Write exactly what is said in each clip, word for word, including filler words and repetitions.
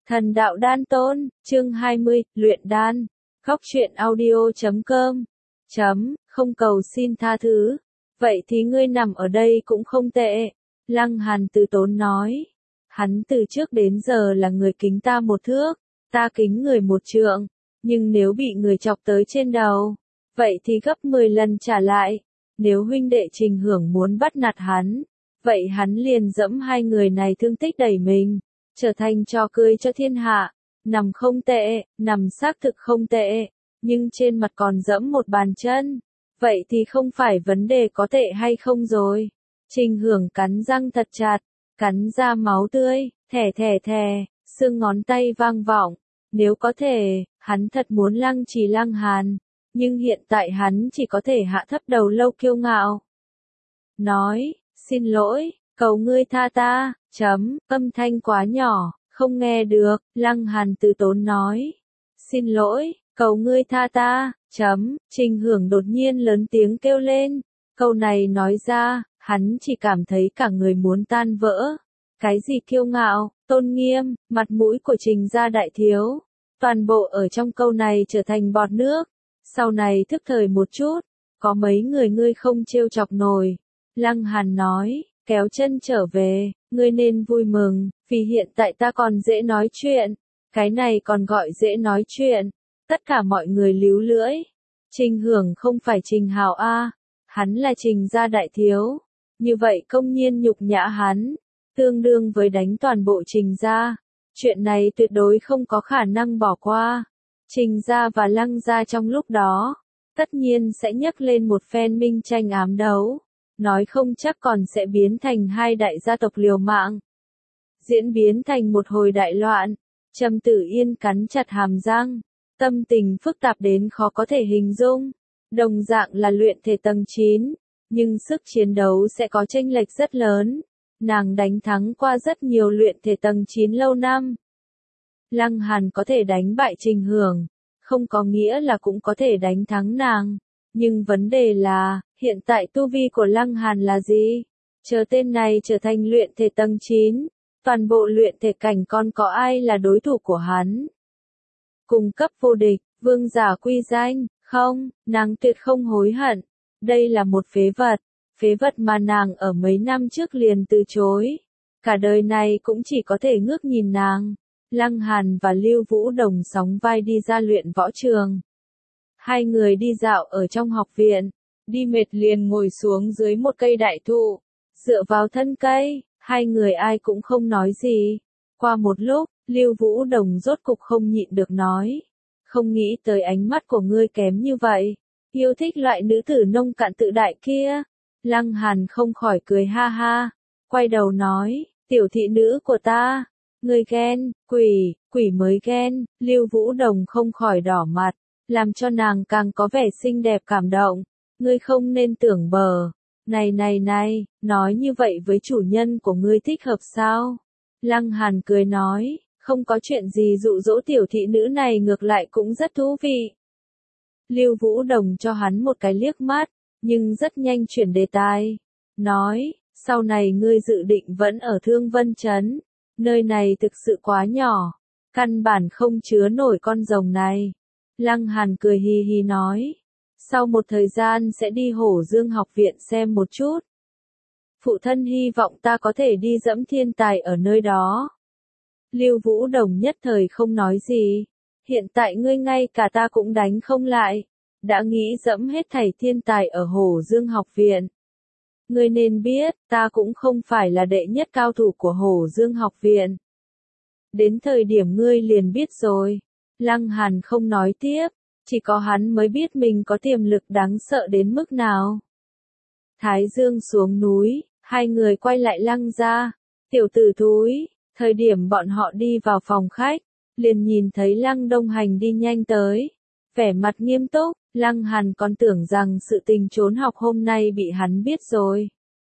Thần đạo đan tôn, chương hai mươi, luyện đan. Góc truyện audio chấm com. Chấm, không cầu xin tha thứ. Vậy thì ngươi nằm ở đây cũng không tệ. Lăng Hàn từ tốn nói. Hắn từ trước đến giờ là người kính ta một thước, ta kính người một trượng. Nhưng nếu bị người chọc tới trên đầu, vậy thì gấp mười lần trả lại. Nếu huynh đệ Trình Hưởng muốn bắt nạt hắn, vậy hắn liền dẫm hai người này thương tích đẩy mình, trở thành trò cười cho thiên hạ. Nằm không tệ, nằm xác thực không tệ, nhưng trên mặt còn dẫm một bàn chân. Vậy thì không phải vấn đề có tệ hay không rồi. Trình Hưởng cắn răng thật chặt, cắn ra máu tươi, thè thè thè, xương ngón tay vang vọng. Nếu có thể, hắn thật muốn lăng trì Lăng Hàn, nhưng hiện tại hắn chỉ có thể hạ thấp đầu lâu kiêu ngạo. Nói, xin lỗi, cầu ngươi tha ta, chấm, âm thanh quá nhỏ, không nghe được, Lăng Hàn từ tốn nói. Xin lỗi, cầu ngươi tha ta, chấm, Trình Hưởng đột nhiên lớn tiếng kêu lên. Câu này nói ra, hắn chỉ cảm thấy cả người muốn tan vỡ. Cái gì kiêu ngạo, tôn nghiêm, mặt mũi của Trình gia đại thiếu, toàn bộ ở trong câu này trở thành bọt nước. Sau này thức thời một chút, có mấy người ngươi không trêu chọc nổi. Lăng Hàn nói, kéo chân trở về, ngươi nên vui mừng, vì hiện tại ta còn dễ nói chuyện. Cái này còn gọi dễ nói chuyện. Tất cả mọi người líu lưỡi. Trình Hưởng không phải Trình Hào A, hắn là Trình gia đại thiếu. Như vậy công nhiên nhục nhã hắn, tương đương với đánh toàn bộ Trình gia. Chuyện này tuyệt đối không có khả năng bỏ qua. Trình gia và Lăng gia trong lúc đó, tất nhiên sẽ nhấc lên một phen minh tranh ám đấu. Nói không chắc còn sẽ biến thành hai đại gia tộc liều mạng. Diễn biến thành một hồi đại loạn. Trầm Tử Yên cắn chặt hàm răng, tâm tình phức tạp đến khó có thể hình dung. Đồng dạng là luyện thể tầng chín, nhưng sức chiến đấu sẽ có chênh lệch rất lớn. Nàng đánh thắng qua rất nhiều luyện thể tầng chín lâu năm. Lăng Hàn có thể đánh bại Trình Hưởng, không có nghĩa là cũng có thể đánh thắng nàng. Nhưng vấn đề là, hiện tại tu vi của Lăng Hàn là gì? Chờ tên này trở thành luyện thể tầng chín, toàn bộ luyện thể cảnh còn có ai là đối thủ của hắn? Cung cấp vô địch, vương giả quy danh, không, nàng tuyệt không hối hận. Đây là một phế vật, phế vật mà nàng ở mấy năm trước liền từ chối. Cả đời này cũng chỉ có thể ngước nhìn nàng. Lăng Hàn và Lưu Vũ Đồng sóng vai đi ra luyện võ trường. Hai người đi dạo ở trong học viện, đi mệt liền ngồi xuống dưới một cây đại thụ, dựa vào thân cây, hai người ai cũng không nói gì. Qua một lúc, Lưu Vũ Đồng rốt cục không nhịn được nói, không nghĩ tới ánh mắt của ngươi kém như vậy, yêu thích loại nữ tử nông cạn tự đại kia. Lăng Hàn không khỏi cười ha ha, quay đầu nói, tiểu thị nữ của ta, ngươi ghen, quỷ, quỷ mới ghen. Lưu Vũ Đồng không khỏi đỏ mặt, làm cho nàng càng có vẻ xinh đẹp cảm động. Ngươi không nên tưởng bờ, này này này, nói như vậy với chủ nhân của ngươi thích hợp sao? Lăng Hàn cười nói, không có chuyện gì dụ dỗ tiểu thị nữ này, ngược lại cũng rất thú vị. Lưu Vũ Đồng cho hắn một cái liếc mắt, nhưng rất nhanh chuyển đề tài. Nói, sau này ngươi dự định vẫn ở Thương Vân Trấn, nơi này thực sự quá nhỏ, căn bản không chứa nổi con rồng này. Lăng Hàn cười hì hì nói, sau một thời gian sẽ đi Hổ Dương học viện xem một chút. Phụ thân hy vọng ta có thể đi dẫm thiên tài ở nơi đó. Lưu Vũ Đồng nhất thời không nói gì. Hiện tại ngươi ngay cả ta cũng đánh không lại, đã nghĩ dẫm hết thảy thiên tài ở Hổ Dương học viện. Ngươi nên biết, ta cũng không phải là đệ nhất cao thủ của Hổ Dương học viện. Đến thời điểm ngươi liền biết rồi. Lăng Hàn không nói tiếp, chỉ có hắn mới biết mình có tiềm lực đáng sợ đến mức nào. Thái Dương xuống núi, hai người quay lại Lăng gia. Tiểu tử thúi, thời điểm bọn họ đi vào phòng khách, liền nhìn thấy Lăng Đông Hành đi nhanh tới. Vẻ mặt nghiêm túc, Lăng Hàn còn tưởng rằng sự tình trốn học hôm nay bị hắn biết rồi.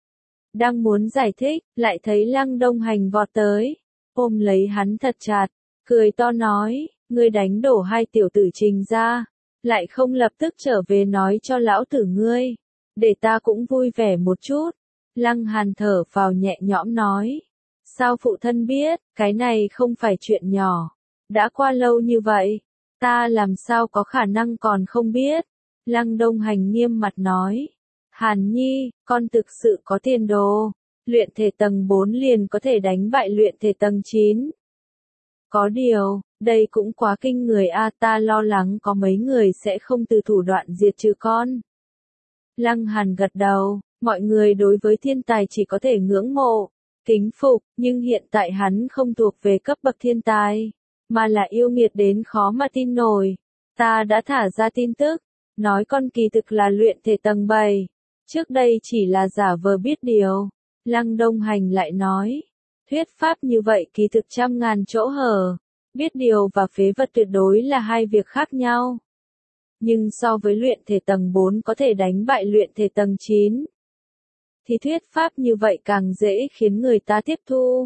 Đang muốn giải thích, lại thấy Lăng Đông Hành vọt tới, ôm lấy hắn thật chặt, cười to nói, ngươi đánh đổ hai tiểu tử Trình gia, lại không lập tức trở về nói cho lão tử ngươi, để ta cũng vui vẻ một chút. Lăng Hàn thở phào nhẹ nhõm nói, Sao phụ thân biết, cái này không phải chuyện nhỏ. Đã qua lâu như vậy, ta làm sao có khả năng còn không biết. Lăng Đông Hành nghiêm mặt nói. Hàn Nhi, con thực sự có tiền đồ. Luyện thể tầng bốn liền có thể đánh bại luyện thể tầng chín. Có điều, đây cũng quá kinh người a, ta lo lắng có mấy người sẽ không từ thủ đoạn diệt trừ con. Lăng Hàn gật đầu, mọi người đối với thiên tài chỉ có thể ngưỡng mộ, kính phục, nhưng hiện tại hắn không thuộc về cấp bậc thiên tài, mà là yêu nghiệt đến khó mà tin nổi. Ta đã thả ra tin tức, nói con kỳ thực là luyện thể tầng bảy, trước đây chỉ là giả vờ biết điều. Lăng Đông Hành lại nói, thuyết pháp như vậy kỳ thực trăm ngàn chỗ hở, biết điều và phế vật tuyệt đối là hai việc khác nhau. Nhưng so với luyện thể tầng bốn có thể đánh bại luyện thể tầng chín, thì thuyết pháp như vậy càng dễ khiến người ta tiếp thu.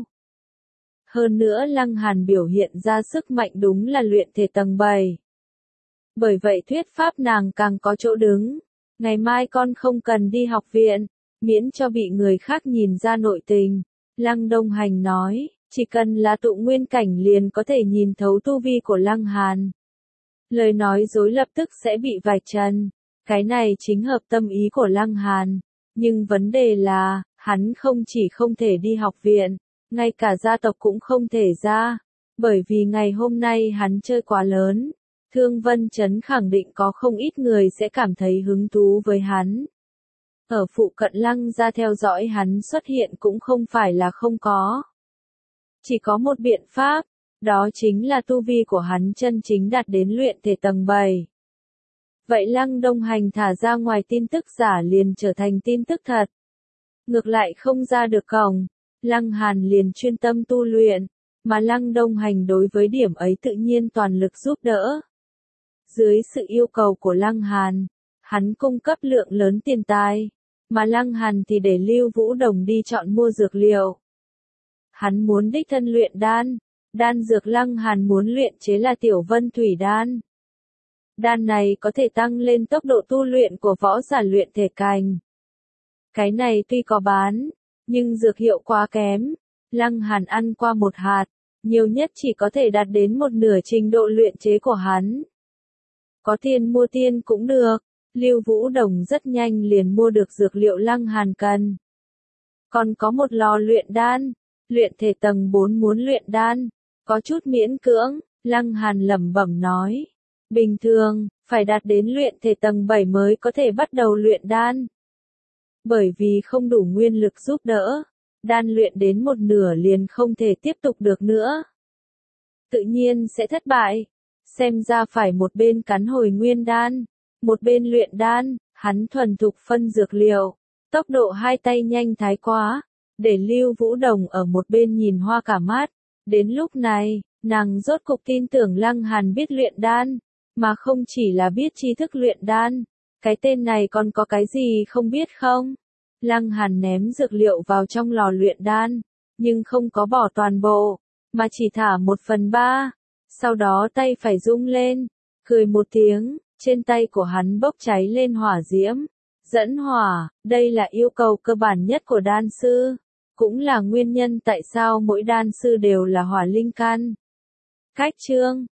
Hơn nữa Lăng Hàn biểu hiện ra sức mạnh đúng là luyện thể tầng bảy. Bởi vậy thuyết pháp nàng càng có chỗ đứng. Ngày mai con không cần đi học viện, miễn cho bị người khác nhìn ra nội tình. Lăng Đông Hành nói, chỉ cần là tụ nguyên cảnh liền có thể nhìn thấu tu vi của Lăng Hàn. Lời nói dối lập tức sẽ bị vạch trần. Cái này chính hợp tâm ý của Lăng Hàn. Nhưng vấn đề là, hắn không chỉ không thể đi học viện, ngay cả gia tộc cũng không thể ra. Bởi vì ngày hôm nay hắn chơi quá lớn. Thương Vân Trấn khẳng định có không ít người sẽ cảm thấy hứng thú với hắn. Ở phụ cận Lăng gia theo dõi hắn xuất hiện cũng không phải là không có. Chỉ có một biện pháp, đó chính là tu vi của hắn chân chính đạt đến luyện thể tầng bảy. Vậy Lăng Đông Hành thả ra ngoài tin tức giả liền trở thành tin tức thật. Ngược lại không ra được cổng, Lăng Hàn liền chuyên tâm tu luyện, mà Lăng Đông Hành đối với điểm ấy tự nhiên toàn lực giúp đỡ. Dưới sự yêu cầu của Lăng Hàn, hắn cung cấp lượng lớn tiền tài, mà Lăng Hàn thì để Lưu Vũ Đồng đi chọn mua dược liệu. Hắn muốn đích thân luyện đan, đan dược Lăng Hàn muốn luyện chế là Tiểu Vân Thủy đan. Đan này có thể tăng lên tốc độ tu luyện của võ giả luyện thể cảnh. Cái này tuy có bán, nhưng dược hiệu quá kém. Lăng Hàn ăn qua một hạt, nhiều nhất chỉ có thể đạt đến một nửa trình độ luyện chế của hắn. Có tiền mua tiên cũng được, Lưu Vũ Đồng rất nhanh liền mua được dược liệu Lăng Hàn cần. Còn có một lò luyện đan, luyện thể tầng bốn muốn luyện đan, có chút miễn cưỡng, Lăng Hàn lẩm bẩm nói. Bình thường, phải đạt đến luyện thể tầng bảy mới có thể bắt đầu luyện đan. Bởi vì không đủ nguyên lực giúp đỡ, đan luyện đến một nửa liền không thể tiếp tục được nữa. Tự nhiên sẽ thất bại. Xem ra phải một bên cắn hồi nguyên đan, một bên luyện đan, hắn thuần thục phân dược liệu, tốc độ hai tay nhanh thái quá, để Lưu Vũ Đồng ở một bên nhìn hoa cả mắt. Đến lúc này, nàng rốt cục tin tưởng Lăng Hàn biết luyện đan, mà không chỉ là biết tri thức luyện đan, cái tên này còn có cái gì không biết không? Lăng Hàn ném dược liệu vào trong lò luyện đan, nhưng không có bỏ toàn bộ, mà chỉ thả một phần ba. Sau đó tay phải rung lên, cười một tiếng, trên tay của hắn bốc cháy lên hỏa diễm. Dẫn hỏa, đây là yêu cầu cơ bản nhất của đan sư, cũng là nguyên nhân tại sao mỗi đan sư đều là hỏa linh căn. Cách chương